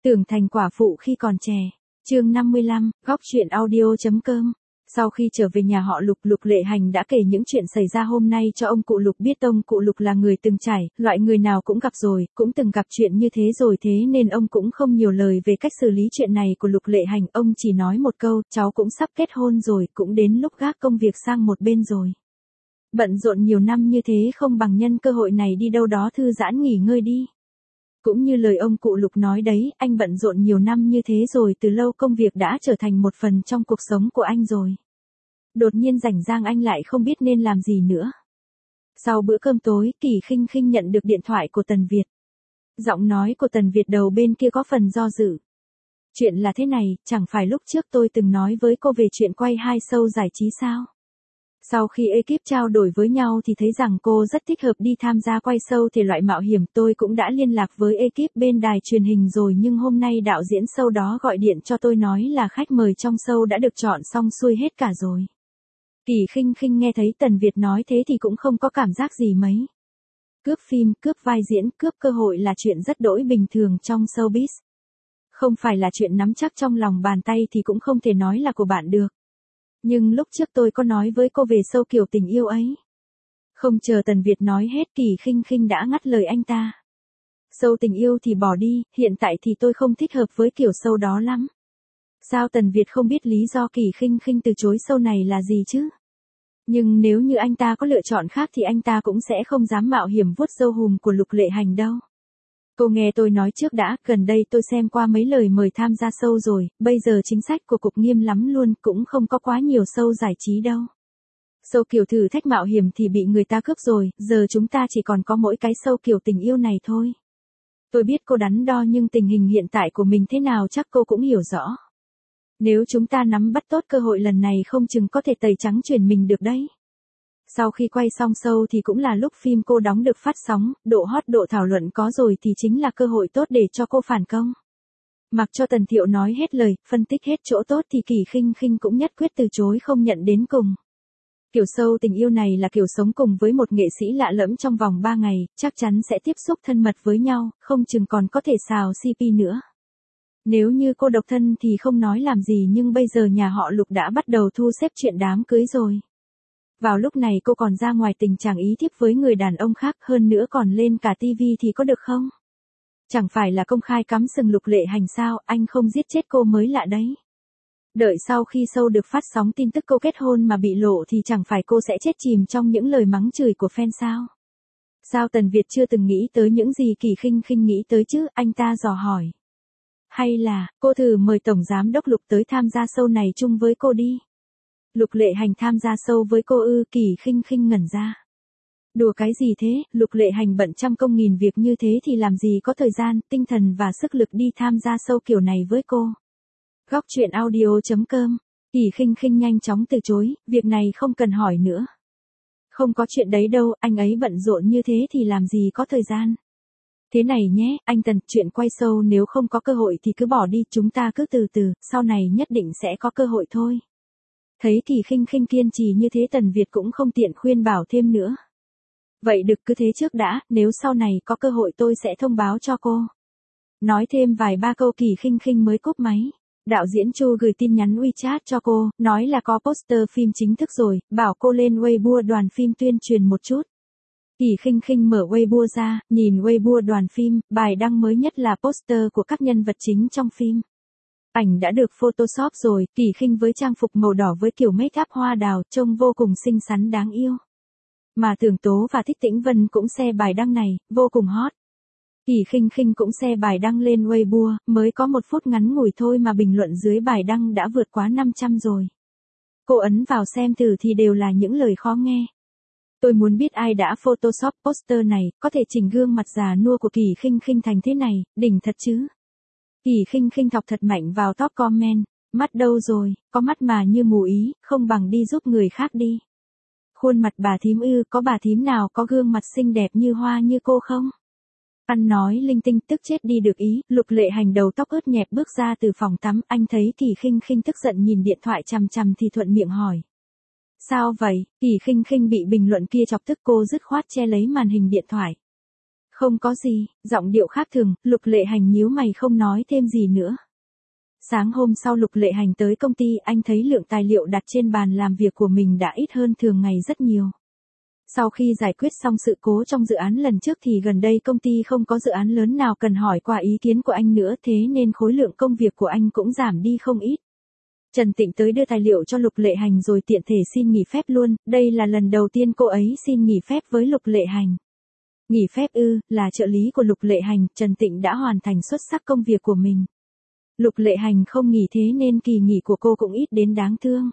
Tưởng thành quả phụ khi còn trẻ. Chương 55, góc truyện audio.com. Sau khi trở về nhà họ Lục, Lục Lệ Hành đã kể những chuyện xảy ra hôm nay cho ông cụ Lục biết. Ông cụ Lục là người từng trải, loại người nào cũng gặp rồi, cũng từng gặp chuyện như thế rồi, thế nên ông cũng không nhiều lời về cách xử lý chuyện này của Lục Lệ Hành. Ông chỉ nói một câu, cháu cũng sắp kết hôn rồi, cũng đến lúc gác công việc sang một bên rồi. Bận rộn nhiều năm như thế không bằng nhân cơ hội này đi đâu đó thư giãn nghỉ ngơi đi. Cũng như lời ông cụ Lục nói đấy, anh bận rộn nhiều năm như thế rồi, từ lâu công việc đã trở thành một phần trong cuộc sống của anh rồi. Đột nhiên rảnh rang anh lại không biết nên làm gì nữa. Sau bữa cơm tối, Kỳ Khinh Khinh nhận được điện thoại của Tần Việt. Giọng nói của Tần Việt đầu bên kia có phần do dự. Chuyện là thế này, chẳng phải lúc trước tôi từng nói với cô về chuyện quay 2 show giải trí sao? Sau khi ekip trao đổi với nhau thì thấy rằng cô rất thích hợp đi tham gia quay show thể loại mạo hiểm. Tôi cũng đã liên lạc với ekip bên đài truyền hình rồi, nhưng hôm nay đạo diễn show đó gọi điện cho tôi nói là khách mời trong show đã được chọn xong xuôi hết cả rồi. Kỳ Khinh Khinh nghe thấy Tần Việt nói thế thì cũng không có cảm giác gì mấy. Cướp phim, cướp vai diễn, cướp cơ hội là chuyện rất đỗi bình thường trong showbiz. Không phải là chuyện nắm chắc trong lòng bàn tay thì cũng không thể nói là của bạn được. Nhưng lúc trước tôi có nói với cô về show kiểu tình yêu ấy. Không chờ Tần Việt nói hết, Kỳ Khinh Khinh đã ngắt lời anh ta. Show tình yêu thì bỏ đi, hiện tại thì tôi không thích hợp với kiểu show đó lắm. Sao Tần Việt không biết lý do Kỳ Khinh Khinh từ chối show này là gì chứ? Nhưng nếu như anh ta có lựa chọn khác thì anh ta cũng sẽ không dám mạo hiểm vuốt râu hùm của Lục Lệ Hành đâu. Cô nghe tôi nói trước đã, gần đây tôi xem qua mấy lời mời tham gia show rồi, bây giờ chính sách của cục nghiêm lắm luôn, cũng không có quá nhiều show giải trí đâu. Show kiểu thử thách mạo hiểm thì bị người ta cướp rồi, giờ chúng ta chỉ còn có mỗi cái show kiểu tình yêu này thôi. Tôi biết cô đắn đo nhưng tình hình hiện tại của mình thế nào chắc cô cũng hiểu rõ. Nếu chúng ta nắm bắt tốt cơ hội lần này không chừng có thể tẩy trắng chuyển mình được đấy. Sau khi quay xong show thì cũng là lúc phim cô đóng được phát sóng, độ hot độ thảo luận có rồi thì chính là cơ hội tốt để cho cô phản công. Mặc cho Tần Thiệu nói hết lời, phân tích hết chỗ tốt thì Kỳ Khinh Khinh cũng nhất quyết từ chối không nhận đến cùng. Kiểu show tình yêu này là kiểu sống cùng với một nghệ sĩ lạ lẫm trong vòng 3 ngày, chắc chắn sẽ tiếp xúc thân mật với nhau, không chừng còn có thể xào CP nữa. Nếu như cô độc thân thì không nói làm gì, nhưng bây giờ nhà họ Lục đã bắt đầu thu xếp chuyện đám cưới rồi. Vào lúc này cô còn ra ngoài tình trạng ý thiếp với người đàn ông khác, hơn nữa còn lên cả tivi thì có được không? Chẳng phải là công khai cắm sừng Lục Lệ Hành sao, anh không giết chết cô mới lạ đấy. Đợi sau khi show được phát sóng tin tức cô kết hôn mà bị lộ thì chẳng phải cô sẽ chết chìm trong những lời mắng chửi của fan sao? Sao Tần Việt chưa từng nghĩ tới những gì Kỳ Khinh Khinh nghĩ tới chứ, anh ta dò hỏi. Hay là, cô thử mời Tổng Giám Đốc Lục tới tham gia show này chung với cô đi. Lục Lệ Hành tham gia show với cô ư? Kỳ Khinh Khinh ngẩn ra. Đùa cái gì thế, Lục Lệ Hành bận trăm công nghìn việc như thế thì làm gì có thời gian, tinh thần và sức lực đi tham gia show kiểu này với cô. Góc truyện audio.com. Kỳ Khinh Khinh nhanh chóng từ chối, việc này không cần hỏi nữa. Không có chuyện đấy đâu, anh ấy bận rộn như thế thì làm gì có thời gian. Thế này nhé, anh Tần, chuyện quay show nếu không có cơ hội thì cứ bỏ đi, chúng ta cứ từ từ, sau này nhất định sẽ có cơ hội thôi. Thấy Kỳ Khinh Khinh kiên trì như thế, Tần Việt cũng không tiện khuyên bảo thêm nữa. Vậy được, cứ thế trước đã, nếu sau này có cơ hội tôi sẽ thông báo cho cô. Nói thêm vài ba câu Kỳ Khinh Khinh mới cúp máy. Đạo diễn Chu gửi tin nhắn WeChat cho cô, nói là có poster phim chính thức rồi, bảo cô lên Weibo đoàn phim tuyên truyền một chút. Kỳ Khinh Khinh mở Weibo ra, nhìn Weibo đoàn phim, bài đăng mới nhất là poster của các nhân vật chính trong phim. Ảnh đã được Photoshop rồi, Kỳ Khinh với trang phục màu đỏ với kiểu make up hoa đào, trông vô cùng xinh xắn đáng yêu. Mà Tưởng Tố và Thích Tĩnh Vân cũng share bài đăng này, vô cùng hot. Kỳ Khinh Khinh cũng share bài đăng lên Weibo, mới có 1 phút ngắn ngủi thôi mà bình luận dưới bài đăng đã vượt quá 500 rồi. Cô ấn vào xem thử thì đều là những lời khó nghe. Tôi muốn biết ai đã Photoshop poster này, có thể chỉnh gương mặt già nua của Kỳ Khinh Khinh thành thế này, đỉnh thật chứ. Kỳ Khinh Khinh thọc thật mạnh vào top comment, mắt đâu rồi, có mắt mà như mù ý, không bằng đi giúp người khác đi. Khuôn mặt bà thím ư, có bà thím nào có gương mặt xinh đẹp như hoa như cô không? Ăn nói linh tinh, tức chết đi được ý. Lục Lệ Hành đầu tóc ướt nhẹp bước ra từ phòng tắm, anh thấy Kỳ Khinh Khinh tức giận nhìn điện thoại chằm chằm thì thuận miệng hỏi. Sao vậy? Kỳ Khinh Khinh bị bình luận kia chọc tức, cô dứt khoát che lấy màn hình điện thoại. Không có gì, giọng điệu khác thường, Lục Lệ Hành nhíu mày không nói thêm gì nữa. Sáng hôm sau Lục Lệ Hành tới công ty, anh thấy lượng tài liệu đặt trên bàn làm việc của mình đã ít hơn thường ngày rất nhiều. Sau khi giải quyết xong sự cố trong dự án lần trước thì gần đây công ty không có dự án lớn nào cần hỏi qua ý kiến của anh nữa, thế nên khối lượng công việc của anh cũng giảm đi không ít. Trần Tịnh tới đưa tài liệu cho Lục Lệ Hành rồi tiện thể xin nghỉ phép luôn, đây là lần đầu tiên cô ấy xin nghỉ phép với Lục Lệ Hành. Nghỉ phép ư? Là trợ lý của Lục Lệ Hành, Trần Tịnh đã hoàn thành xuất sắc công việc của mình. Lục Lệ Hành không nghỉ thế nên kỳ nghỉ của cô cũng ít đến đáng thương.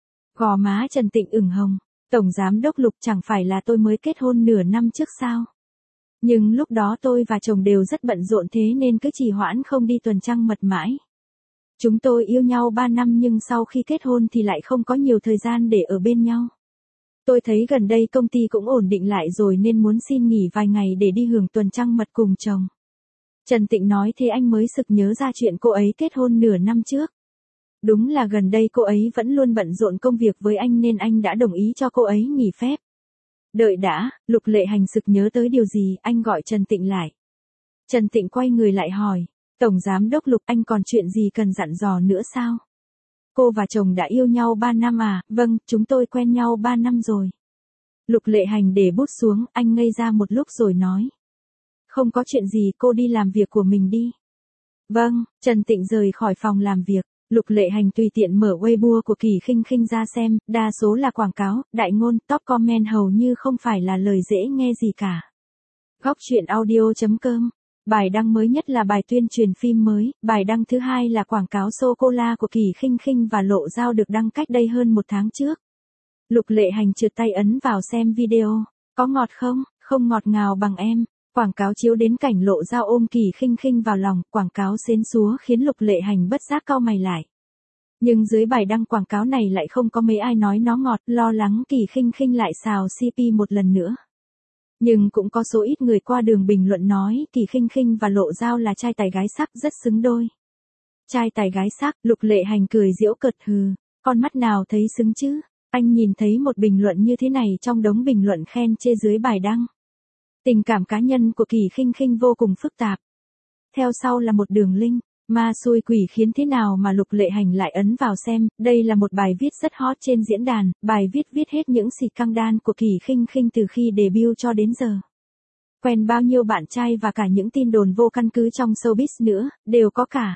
Gò má Trần Tịnh ửng hồng. Tổng giám đốc Lục, chẳng phải là tôi mới kết hôn nửa năm trước sao? Nhưng lúc đó tôi và chồng đều rất bận rộn thế nên cứ trì hoãn không đi tuần trăng mật mãi. Chúng tôi yêu nhau 3 năm nhưng sau khi kết hôn thì lại không có nhiều thời gian để ở bên nhau. Tôi thấy gần đây công ty cũng ổn định lại rồi nên muốn xin nghỉ vài ngày để đi hưởng tuần trăng mật cùng chồng. Trần Tịnh nói thế anh mới sực nhớ ra chuyện cô ấy kết hôn nửa năm trước. Đúng là gần đây cô ấy vẫn luôn bận rộn công việc với anh nên anh đã đồng ý cho cô ấy nghỉ phép. Đợi đã, Lục Lệ Hành sực nhớ tới điều gì, anh gọi Trần Tịnh lại. Trần Tịnh quay người lại hỏi, Tổng giám đốc Lục, anh còn chuyện gì cần dặn dò nữa sao? Cô và chồng đã yêu nhau 3 năm à? Vâng, chúng tôi quen nhau 3 năm rồi. Lục Lệ Hành để bút xuống, anh ngây ra một lúc rồi nói. Không có chuyện gì, cô đi làm việc của mình đi. Vâng, Trần Tịnh rời khỏi phòng làm việc. Lục Lệ Hành tùy tiện mở Weibo của Kỳ Khinh Khinh ra xem, đa số là quảng cáo, đại ngôn, top comment hầu như không phải là lời dễ nghe gì cả. Góc truyện audio.com. Bài đăng mới nhất là bài tuyên truyền phim mới, bài đăng thứ hai là quảng cáo sô-cô-la của Kỳ Khinh Khinh và Lộ Dao được đăng cách đây hơn 1 tháng trước. Lục Lệ Hành trượt tay ấn vào xem video. Có ngọt không? Không ngọt ngào bằng em. Quảng cáo chiếu đến cảnh Lộ Dao ôm Kỳ Khinh Khinh vào lòng, quảng cáo xến xúa khiến Lục Lệ Hành bất giác cau mày lại. Nhưng dưới bài đăng quảng cáo này lại không có mấy ai nói nó ngọt, lo lắng Kỳ Khinh Khinh lại xào CP một lần nữa. Nhưng cũng có số ít người qua đường bình luận nói Kỳ Khinh Khinh và Lộ Dao là trai tài gái sắc rất xứng đôi. Trai tài gái sắc, Lục Lệ Hành cười giễu cợt hừ, con mắt nào thấy xứng chứ? Anh nhìn thấy một bình luận như thế này trong đống bình luận khen chê dưới bài đăng. Tình cảm cá nhân của Kỳ Khinh Khinh vô cùng phức tạp. Theo sau là một đường link, ma xui quỷ khiến thế nào mà Lục Lệ Hành lại ấn vào xem, đây là một bài viết rất hot trên diễn đàn, bài viết viết hết những xịt căng đan của Kỳ Khinh Khinh từ khi debut cho đến giờ. Quen bao nhiêu bạn trai và cả những tin đồn vô căn cứ trong showbiz nữa, đều có cả.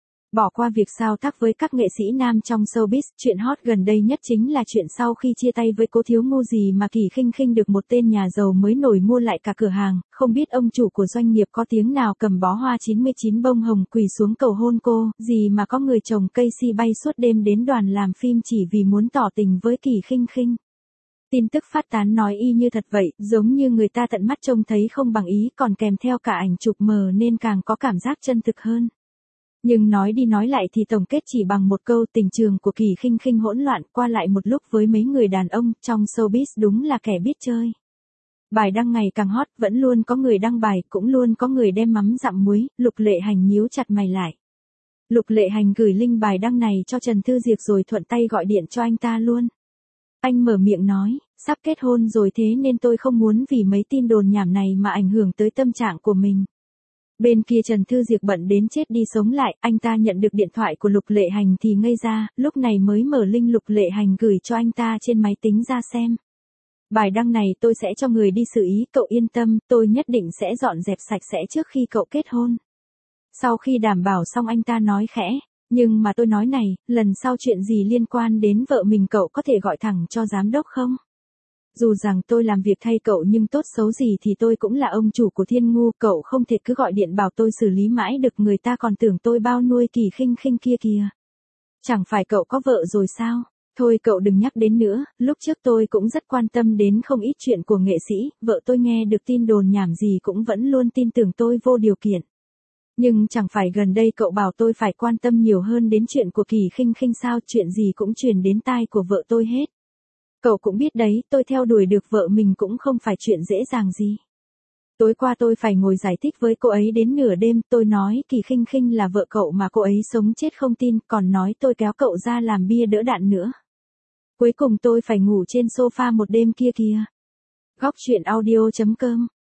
Bỏ qua việc sao tác với các nghệ sĩ nam trong showbiz, chuyện hot gần đây nhất chính là chuyện sau khi chia tay với Cố Thiếu Ngu gì mà Kỳ Khinh Khinh được một tên nhà giàu mới nổi mua lại cả cửa hàng, không biết ông chủ của doanh nghiệp có tiếng nào cầm bó hoa 99 bông hồng quỳ xuống cầu hôn cô, gì mà có người chồng cây si bay suốt đêm đến đoàn làm phim chỉ vì muốn tỏ tình với Kỳ Khinh Khinh. Tin tức phát tán nói y như thật vậy, giống như người ta tận mắt trông thấy không bằng ý còn kèm theo cả ảnh chụp mờ nên càng có cảm giác chân thực hơn. Nhưng nói đi nói lại thì tổng kết chỉ bằng một câu, tình trường của Kỳ Khinh Khinh hỗn loạn qua lại một lúc với mấy người đàn ông trong showbiz đúng là kẻ biết chơi. Bài đăng ngày càng hot, vẫn luôn có người đăng bài, cũng luôn có người đem mắm dặm muối, Lục Lệ Hành nhíu chặt mày lại. Lục Lệ Hành gửi link bài đăng này cho Trần Thư Diệp rồi thuận tay gọi điện cho anh ta luôn. Anh mở miệng nói, sắp kết hôn rồi thế nên tôi không muốn vì mấy tin đồn nhảm này mà ảnh hưởng tới tâm trạng của mình. Bên kia Trần Thư Diệp bận đến chết đi sống lại, anh ta nhận được điện thoại của Lục Lệ Hành thì ngây ra, lúc này mới mở link Lục Lệ Hành gửi cho anh ta trên máy tính ra xem. Bài đăng này tôi sẽ cho người đi xử ý, cậu yên tâm, tôi nhất định sẽ dọn dẹp sạch sẽ trước khi cậu kết hôn. Sau khi đảm bảo xong anh ta nói khẽ, nhưng mà tôi nói này, lần sau chuyện gì liên quan đến vợ mình cậu có thể gọi thẳng cho giám đốc không? Dù rằng tôi làm việc thay cậu nhưng tốt xấu gì thì tôi cũng là ông chủ của Thiên Ngu, cậu không thể cứ gọi điện bảo tôi xử lý mãi được, người ta còn tưởng tôi bao nuôi Kỳ Khinh Khinh kia kìa. Chẳng phải cậu có vợ rồi sao? Thôi cậu đừng nhắc đến nữa, lúc trước tôi cũng rất quan tâm đến không ít chuyện của nghệ sĩ, vợ tôi nghe được tin đồn nhảm gì cũng vẫn luôn tin tưởng tôi vô điều kiện. Nhưng chẳng phải gần đây cậu bảo tôi phải quan tâm nhiều hơn đến chuyện của Kỳ Khinh Khinh sao, chuyện gì cũng truyền đến tai của vợ tôi hết. Cậu cũng biết đấy, tôi theo đuổi được vợ mình cũng không phải chuyện dễ dàng gì. Tối qua tôi phải ngồi giải thích với cô ấy đến nửa đêm, tôi nói Kỳ Khinh Khinh là vợ cậu mà cô ấy sống chết không tin, còn nói tôi kéo cậu ra làm bia đỡ đạn nữa. Cuối cùng tôi phải ngủ trên sofa một đêm kia kìa. Góc truyện audio.com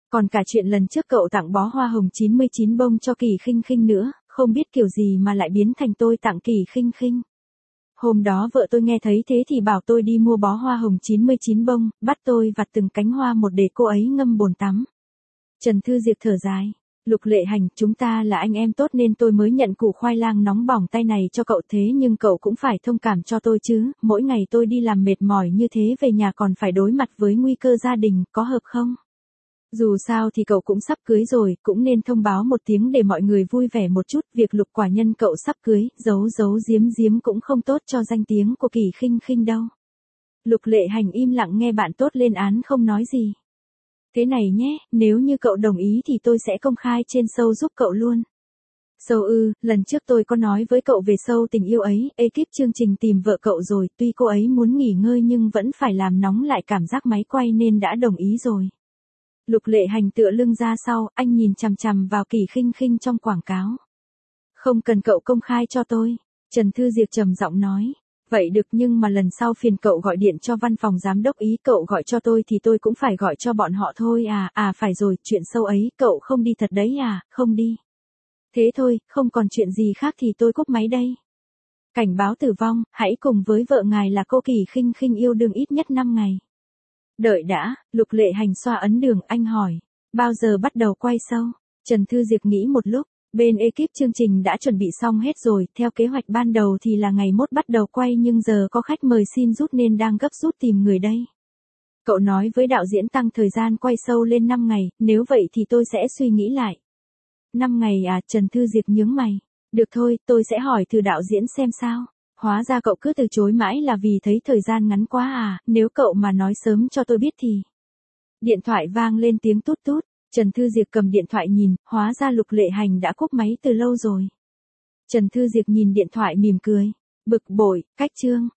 Còn cả chuyện lần trước cậu tặng bó hoa hồng 99 bông cho Kỳ Khinh Khinh nữa, không biết kiểu gì mà lại biến thành tôi tặng Kỳ Khinh Khinh. Hôm đó vợ tôi nghe thấy thế thì bảo tôi đi mua bó hoa hồng 99 bông, bắt tôi vặt từng cánh hoa một để cô ấy ngâm bồn tắm. Trần Thư Diệp thở dài. Lục Lệ Hành, chúng ta là anh em tốt nên tôi mới nhận củ khoai lang nóng bỏng tay này cho cậu, thế nhưng cậu cũng phải thông cảm cho tôi chứ, mỗi ngày tôi đi làm mệt mỏi như thế về nhà còn phải đối mặt với nguy cơ gia đình, có hợp không? Dù sao thì cậu cũng sắp cưới rồi, cũng nên thông báo một tiếng để mọi người vui vẻ một chút, việc Lục quả nhân cậu sắp cưới, giấu giấu giếm giếm cũng không tốt cho danh tiếng của Kỳ Khinh Khinh đâu. Lục Lệ Hành im lặng nghe bạn tốt lên án không nói gì. Thế này nhé, nếu như cậu đồng ý thì tôi sẽ công khai trên show giúp cậu luôn. Show ư, lần trước tôi có nói với cậu về show tình yêu ấy, ekip chương trình tìm vợ cậu rồi, tuy cô ấy muốn nghỉ ngơi nhưng vẫn phải làm nóng lại cảm giác máy quay nên đã đồng ý rồi. Lục Lệ Hành tựa lưng ra sau, anh nhìn chằm chằm vào Kỳ Khinh Khinh trong quảng cáo. Không cần cậu công khai cho tôi, Trần Thư Diệp trầm giọng nói. Vậy được, nhưng mà lần sau phiền cậu gọi điện cho văn phòng giám đốc ý, cậu gọi cho tôi thì tôi cũng phải gọi cho bọn họ thôi à, phải rồi, chuyện show ấy cậu không đi thật đấy à, không đi. Thế thôi, không còn chuyện gì khác thì tôi cúp máy đây. Cảnh báo tử vong, hãy cùng với vợ ngài là cô Kỳ Khinh Khinh yêu đương ít nhất 5 ngày. Đợi đã, Lục Lệ Hành xoa ấn đường, anh hỏi. Bao giờ bắt đầu quay show? Trần Thư Diệp nghĩ một lúc. Bên ekip chương trình đã chuẩn bị xong hết rồi, theo kế hoạch ban đầu thì là ngày mốt bắt đầu quay nhưng giờ có khách mời xin rút nên đang gấp rút tìm người đây. Cậu nói với đạo diễn tăng thời gian quay show lên 5 ngày, nếu vậy thì tôi sẽ suy nghĩ lại. 5 ngày à, Trần Thư Diệp nhướng mày. Được thôi, tôi sẽ hỏi từ đạo diễn xem sao. Hóa ra cậu cứ từ chối mãi là vì thấy thời gian ngắn quá à, nếu cậu mà nói sớm cho tôi biết thì. Điện thoại vang lên tiếng tút tút. Trần Thư Diệp cầm điện thoại nhìn, hóa ra Lục Lệ Hành đã cúp máy từ lâu rồi. Trần Thư Diệp nhìn điện thoại mỉm cười. Bực bội, cách chương.